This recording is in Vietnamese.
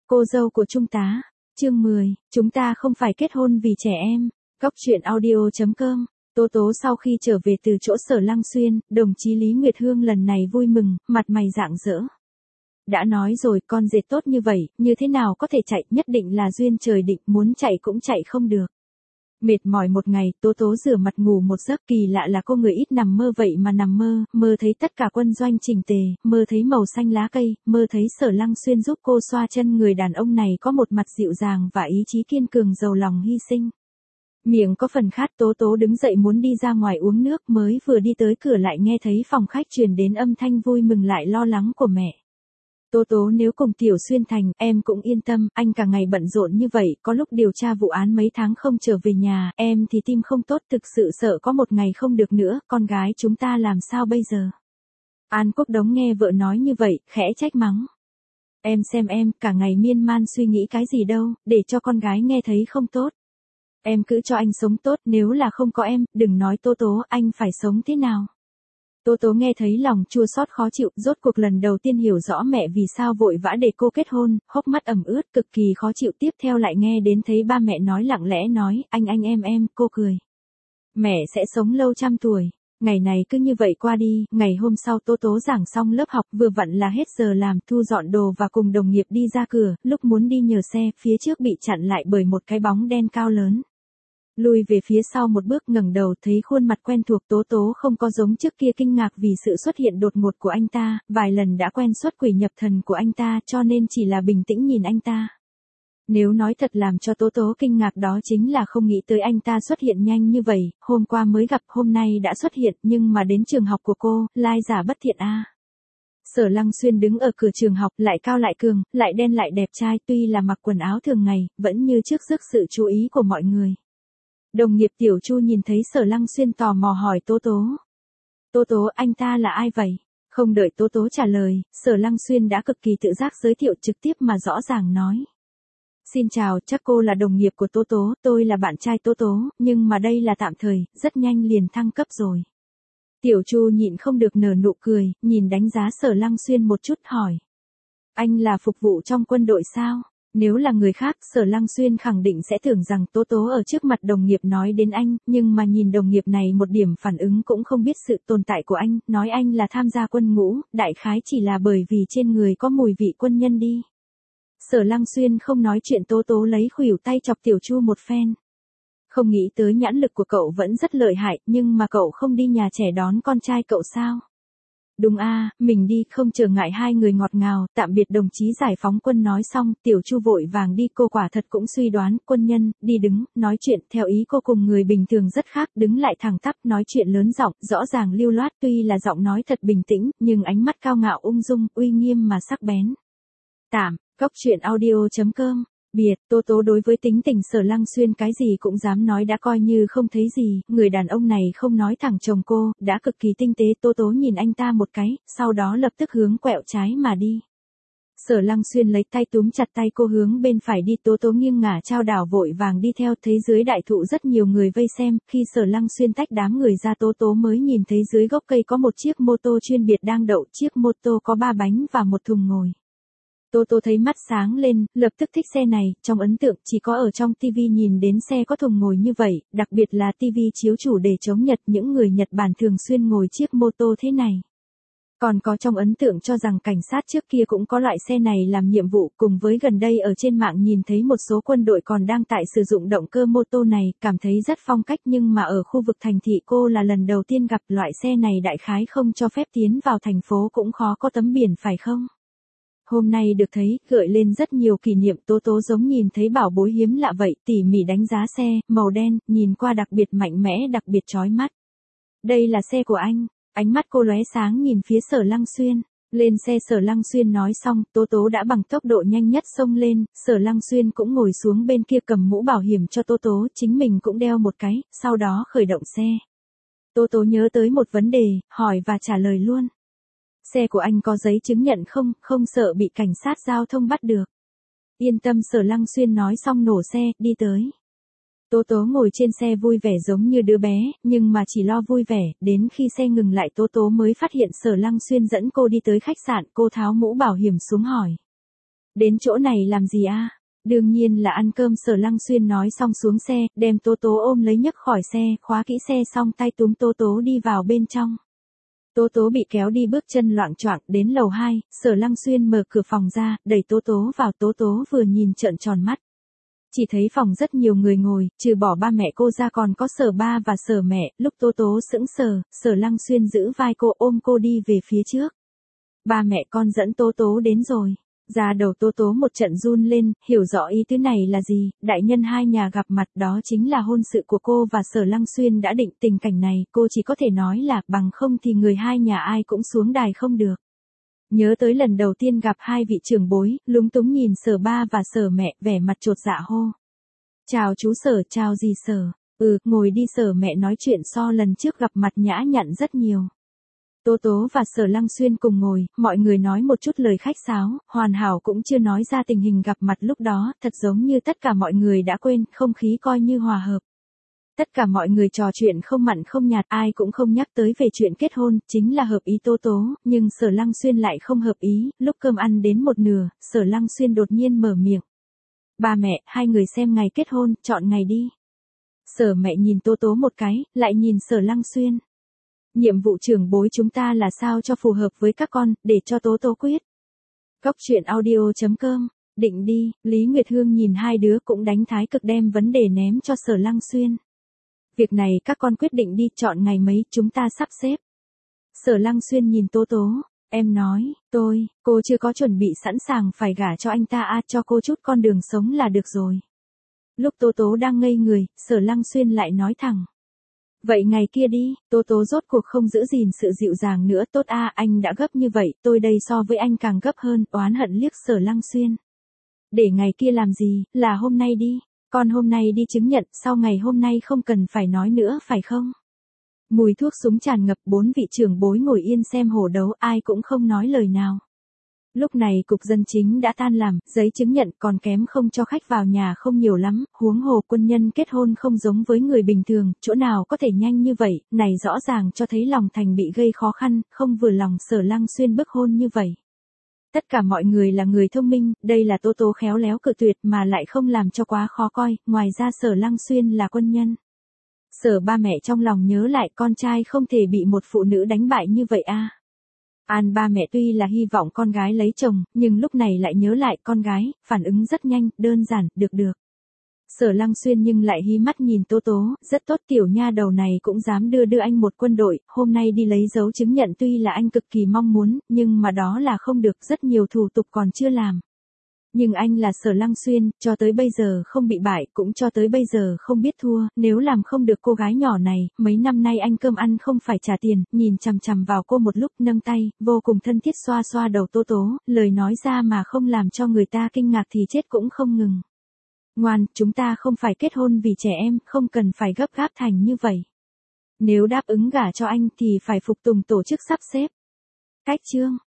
Cô dâu của Trung tá. Chương 10, chúng ta không phải kết hôn vì trẻ em. Góc truyện audio.com. Tố Tố sau khi trở về từ chỗ Sở Lăng Xuyên, đồng chí Lý Nguyệt Hương lần này vui mừng, mặt mày rạng rỡ. Đã nói rồi, con dệt tốt như vậy, như thế nào có thể chạy, nhất định là duyên trời định, muốn chạy cũng chạy không được. Mệt mỏi một ngày, Tố Tố rửa mặt ngủ một giấc, kỳ lạ là cô người ít nằm mơ vậy mà nằm mơ, mơ thấy tất cả quân doanh chỉnh tề, mơ thấy màu xanh lá cây, mơ thấy Sở Lăng Xuyên giúp cô xoa chân, người đàn ông này có một mặt dịu dàng và ý chí kiên cường, giàu lòng hy sinh. Miệng có phần khát, Tố Tố đứng dậy muốn đi ra ngoài uống nước, mới vừa đi tới cửa lại nghe thấy phòng khách truyền đến âm thanh vui mừng lại lo lắng của mẹ. Tố Tố, nếu cùng Tiểu Xuyên thành, em cũng yên tâm, anh cả ngày bận rộn như vậy, có lúc điều tra vụ án mấy tháng không trở về nhà, em thì tim không tốt, thực sự sợ có một ngày không được nữa, con gái chúng ta làm sao bây giờ? An Quốc Đống nghe vợ nói như vậy, khẽ trách mắng. Em xem em, cả ngày miên man suy nghĩ cái gì đâu, để cho con gái nghe thấy không tốt. Em cứ cho anh sống tốt, nếu là không có em, đừng nói Tố Tố, anh phải sống thế nào? Tố Tố nghe thấy lòng chua xót khó chịu, rốt cuộc lần đầu tiên hiểu rõ mẹ vì sao vội vã để cô kết hôn, hốc mắt ẩm ướt, cực kỳ khó chịu. Tiếp theo lại nghe đến thấy ba mẹ nói lặng lẽ nói, anh em, cô cười. Mẹ sẽ sống lâu trăm tuổi. Ngày này cứ như vậy qua đi, ngày hôm sau Tố Tố giảng xong lớp học, vừa vặn là hết giờ làm, thu dọn đồ và cùng đồng nghiệp đi ra cửa, lúc muốn đi nhờ xe, phía trước bị chặn lại bởi một cái bóng đen cao lớn. Lùi về phía sau một bước, ngẩng đầu thấy khuôn mặt quen thuộc. Tố Tố không có giống trước kia kinh ngạc vì sự xuất hiện đột ngột của anh ta, vài lần đã quen xuất quỷ nhập thần của anh ta, cho nên chỉ là bình tĩnh nhìn anh ta. Nếu nói thật làm cho Tố Tố kinh ngạc đó chính là không nghĩ tới anh ta xuất hiện nhanh như vậy, hôm qua mới gặp hôm nay đã xuất hiện, nhưng mà đến trường học của cô, lai giả bất thiện a. Sở Lăng Xuyên đứng ở cửa trường học, lại cao lại cường, lại đen lại đẹp trai, tuy là mặc quần áo thường ngày, vẫn như trước rước sự chú ý của mọi người. Đồng nghiệp Tiểu Chu nhìn thấy Sở Lăng Xuyên tò mò hỏi Tố Tố. Tố Tố, anh ta là ai vậy? Không đợi Tố Tố trả lời, Sở Lăng Xuyên đã cực kỳ tự giác giới thiệu trực tiếp mà rõ ràng nói. Xin chào, chắc cô là đồng nghiệp của Tố Tố, tôi là bạn trai Tố Tố, nhưng mà đây là tạm thời, rất nhanh liền thăng cấp rồi. Tiểu Chu nhịn không được nở nụ cười, nhìn đánh giá Sở Lăng Xuyên một chút hỏi. Anh là phục vụ trong quân đội sao? Nếu là người khác, Sở Lăng Xuyên khẳng định sẽ tưởng rằng Tố Tố ở trước mặt đồng nghiệp nói đến anh, nhưng mà nhìn đồng nghiệp này một điểm phản ứng cũng không biết sự tồn tại của anh, nói anh là tham gia quân ngũ, đại khái chỉ là bởi vì trên người có mùi vị quân nhân đi. Sở Lăng Xuyên không nói chuyện. Tố Tố lấy khuỷu tay chọc Tiểu Chu một phen. Không nghĩ tới nhãn lực của cậu vẫn rất lợi hại, nhưng mà cậu không đi nhà trẻ đón con trai cậu sao? Đúng a, mình đi, không trở ngại. Hai người ngọt ngào, tạm biệt đồng chí giải phóng quân. Nói xong, Tiểu Chu vội vàng đi, cô quả thật cũng suy đoán, quân nhân, đi đứng, nói chuyện, theo ý cô cùng người bình thường rất khác, đứng lại thẳng tắp, nói chuyện lớn giọng, rõ ràng lưu loát, tuy là giọng nói thật bình tĩnh, nhưng ánh mắt cao ngạo ung dung, uy nghiêm mà sắc bén. Tạm, góc truyện audio.com. Biệt, Tố Tố đối với tính tình Sở Lăng Xuyên cái gì cũng dám nói, đã coi như không thấy gì, người đàn ông này không nói thẳng chồng cô, đã cực kỳ tinh tế. Tố Tố nhìn anh ta một cái, sau đó lập tức hướng quẹo trái mà đi. Sở Lăng Xuyên lấy tay túm chặt tay cô hướng bên phải đi. Tố Tố nghiêng ngả chao đảo vội vàng đi theo, thấy dưới đại thụ rất nhiều người vây xem, khi Sở Lăng Xuyên tách đám người ra, Tố Tố mới nhìn thấy dưới gốc cây có một chiếc mô tô chuyên biệt đang đậu, chiếc mô tô có 3 bánh và một thùng ngồi. Tố Tố thấy mắt sáng lên, lập tức thích xe này, trong ấn tượng chỉ có ở trong TV nhìn đến xe có thùng ngồi như vậy, đặc biệt là TV chiếu chủ đề chống Nhật, những người Nhật Bản thường xuyên ngồi chiếc mô tô thế này. Còn có trong ấn tượng cho rằng cảnh sát trước kia cũng có loại xe này làm nhiệm vụ, cùng với gần đây ở trên mạng nhìn thấy một số quân đội còn đang tại sử dụng động cơ mô tô này, cảm thấy rất phong cách, nhưng mà ở khu vực thành thị cô là lần đầu tiên gặp loại xe này, đại khái không cho phép tiến vào thành phố, cũng khó có tấm biển phải không? Hôm nay được thấy, gợi lên rất nhiều kỷ niệm. Tố Tố giống nhìn thấy bảo bối hiếm lạ vậy, tỉ mỉ đánh giá xe, màu đen, nhìn qua đặc biệt mạnh mẽ, đặc biệt chói mắt. Đây là xe của anh. Ánh mắt cô lóe sáng nhìn phía Sở Lăng Xuyên. Lên xe. Sở Lăng Xuyên nói xong, Tố Tố đã bằng tốc độ nhanh nhất xông lên, Sở Lăng Xuyên cũng ngồi xuống bên kia cầm mũ bảo hiểm cho Tố Tố, chính mình cũng đeo một cái, sau đó khởi động xe. Tố Tố nhớ tới một vấn đề, hỏi và trả lời luôn. Xe của anh có giấy chứng nhận không, không sợ bị cảnh sát giao thông bắt được. Yên tâm, Sở Lăng Xuyên nói xong nổ xe, đi tới. Tố Tố ngồi trên xe vui vẻ giống như đứa bé, nhưng mà chỉ lo vui vẻ, đến khi xe ngừng lại Tố Tố mới phát hiện Sở Lăng Xuyên dẫn cô đi tới khách sạn, cô tháo mũ bảo hiểm xuống hỏi. Đến chỗ này làm gì a? Đương nhiên là ăn cơm. Sở Lăng Xuyên nói xong xuống xe, đem Tố Tố ôm lấy nhấc khỏi xe, khóa kỹ xe xong tay túm Tố Tố đi vào bên trong. Tố Tố bị kéo đi bước chân loạng choạng đến lầu 2, Sở Lăng Xuyên mở cửa phòng ra, đẩy Tố Tố vào. Tố Tố vừa nhìn trợn tròn mắt. Chỉ thấy phòng rất nhiều người ngồi, trừ bỏ ba mẹ cô ra còn có Sở ba và Sở mẹ. Lúc Tố Tố sững sờ, Sở Lăng Xuyên giữ vai cô ôm cô đi về phía trước. Ba mẹ con dẫn Tố Tố đến rồi. Da đầu Tố Tố một trận run lên, hiểu rõ ý tứ này là gì, đại nhân hai nhà gặp mặt đó chính là hôn sự của cô và Sở Lăng Xuyên đã định. Tình cảnh này cô chỉ có thể nói là bằng không thì người hai nhà ai cũng xuống đài không được. Nhớ tới lần đầu tiên gặp hai vị trưởng bối, lúng túng nhìn Sở ba và Sở mẹ, vẻ mặt chột dạ hô. Chào chú Sở, chào dì Sở. Ngồi đi. Sở mẹ nói chuyện so lần trước gặp mặt nhã nhặn rất nhiều. Tố Tố và Sở Lăng Xuyên cùng ngồi, mọi người nói một chút lời khách sáo, hoàn hảo cũng chưa nói ra tình hình gặp mặt lúc đó, thật giống như tất cả mọi người đã quên, không khí coi như hòa hợp. Tất cả mọi người trò chuyện không mặn không nhạt, ai cũng không nhắc tới về chuyện kết hôn, chính là hợp ý Tố Tố, nhưng Sở Lăng Xuyên lại không hợp ý. Lúc cơm ăn đến một nửa, Sở Lăng Xuyên đột nhiên mở miệng. Ba mẹ, hai người xem ngày kết hôn, chọn ngày đi. Sở mẹ nhìn Tố Tố một cái, lại nhìn Sở Lăng Xuyên. Nhiệm vụ trưởng bối chúng ta là sao cho phù hợp với các con, để cho Tố Tố quyết. Góc truyện audio.com, định đi. Lý Nguyệt Hương nhìn hai đứa cũng đánh thái cực, đem vấn đề ném cho Sở Lăng Xuyên. Việc này các con quyết định đi, chọn ngày mấy, chúng ta sắp xếp. Sở Lăng Xuyên nhìn Tố Tố, em nói, cô chưa có chuẩn bị sẵn sàng phải gả cho anh ta cho cô chút con đường sống là được rồi. Lúc Tố Tố đang ngây người, Sở Lăng Xuyên lại nói thẳng. Vậy ngày kia đi. Tố Tố rốt cuộc không giữ gìn sự dịu dàng nữa. Tốt anh đã gấp như vậy, tôi đây so với anh càng gấp hơn. Oán hận liếc Sở Lăng Xuyên. Để ngày kia làm gì, là hôm nay đi. Con hôm nay đi chứng nhận, sau ngày hôm nay không cần phải nói nữa phải không? Mùi thuốc súng tràn ngập, bốn vị trưởng bối ngồi yên xem hổ đấu, ai cũng không nói lời nào. Lúc này cục dân chính đã tan làm, giấy chứng nhận còn kém không cho khách vào nhà không nhiều lắm, huống hồ quân nhân kết hôn không giống với người bình thường, chỗ nào có thể nhanh như vậy, này rõ ràng cho thấy lòng thành bị gây khó khăn, không vừa lòng Sở Lăng Xuyên bức hôn như vậy. Tất cả mọi người là người thông minh, đây là Tố Tố khéo léo cự tuyệt mà lại không làm cho quá khó coi, ngoài ra Sở Lăng Xuyên là quân nhân. Sở ba mẹ trong lòng nhớ lại con trai không thể bị một phụ nữ đánh bại như vậy An ba mẹ tuy là hy vọng con gái lấy chồng, nhưng lúc này lại nhớ lại con gái, phản ứng rất nhanh, đơn giản, được. Sở Lăng Xuyên nhưng lại hí mắt nhìn Tố Tố, rất tốt, tiểu nha đầu này cũng dám đưa anh một quân đội, hôm nay đi lấy dấu chứng nhận tuy là anh cực kỳ mong muốn, nhưng mà đó là không được, rất nhiều thủ tục còn chưa làm. Nhưng anh là Sở Lăng Xuyên, cho tới bây giờ không bị bại, cũng cho tới bây giờ không biết thua, nếu làm không được cô gái nhỏ này, mấy năm nay anh cơm ăn không phải trả tiền, nhìn chằm chằm vào cô một lúc, nâng tay, vô cùng thân thiết xoa xoa đầu Tố Tố, lời nói ra mà không làm cho người ta kinh ngạc thì chết cũng không ngừng. Ngoan, chúng ta không phải kết hôn vì trẻ em, không cần phải gấp gáp thành như vậy. Nếu đáp ứng gả cho anh thì phải phục tùng tổ chức sắp xếp. Cách chương.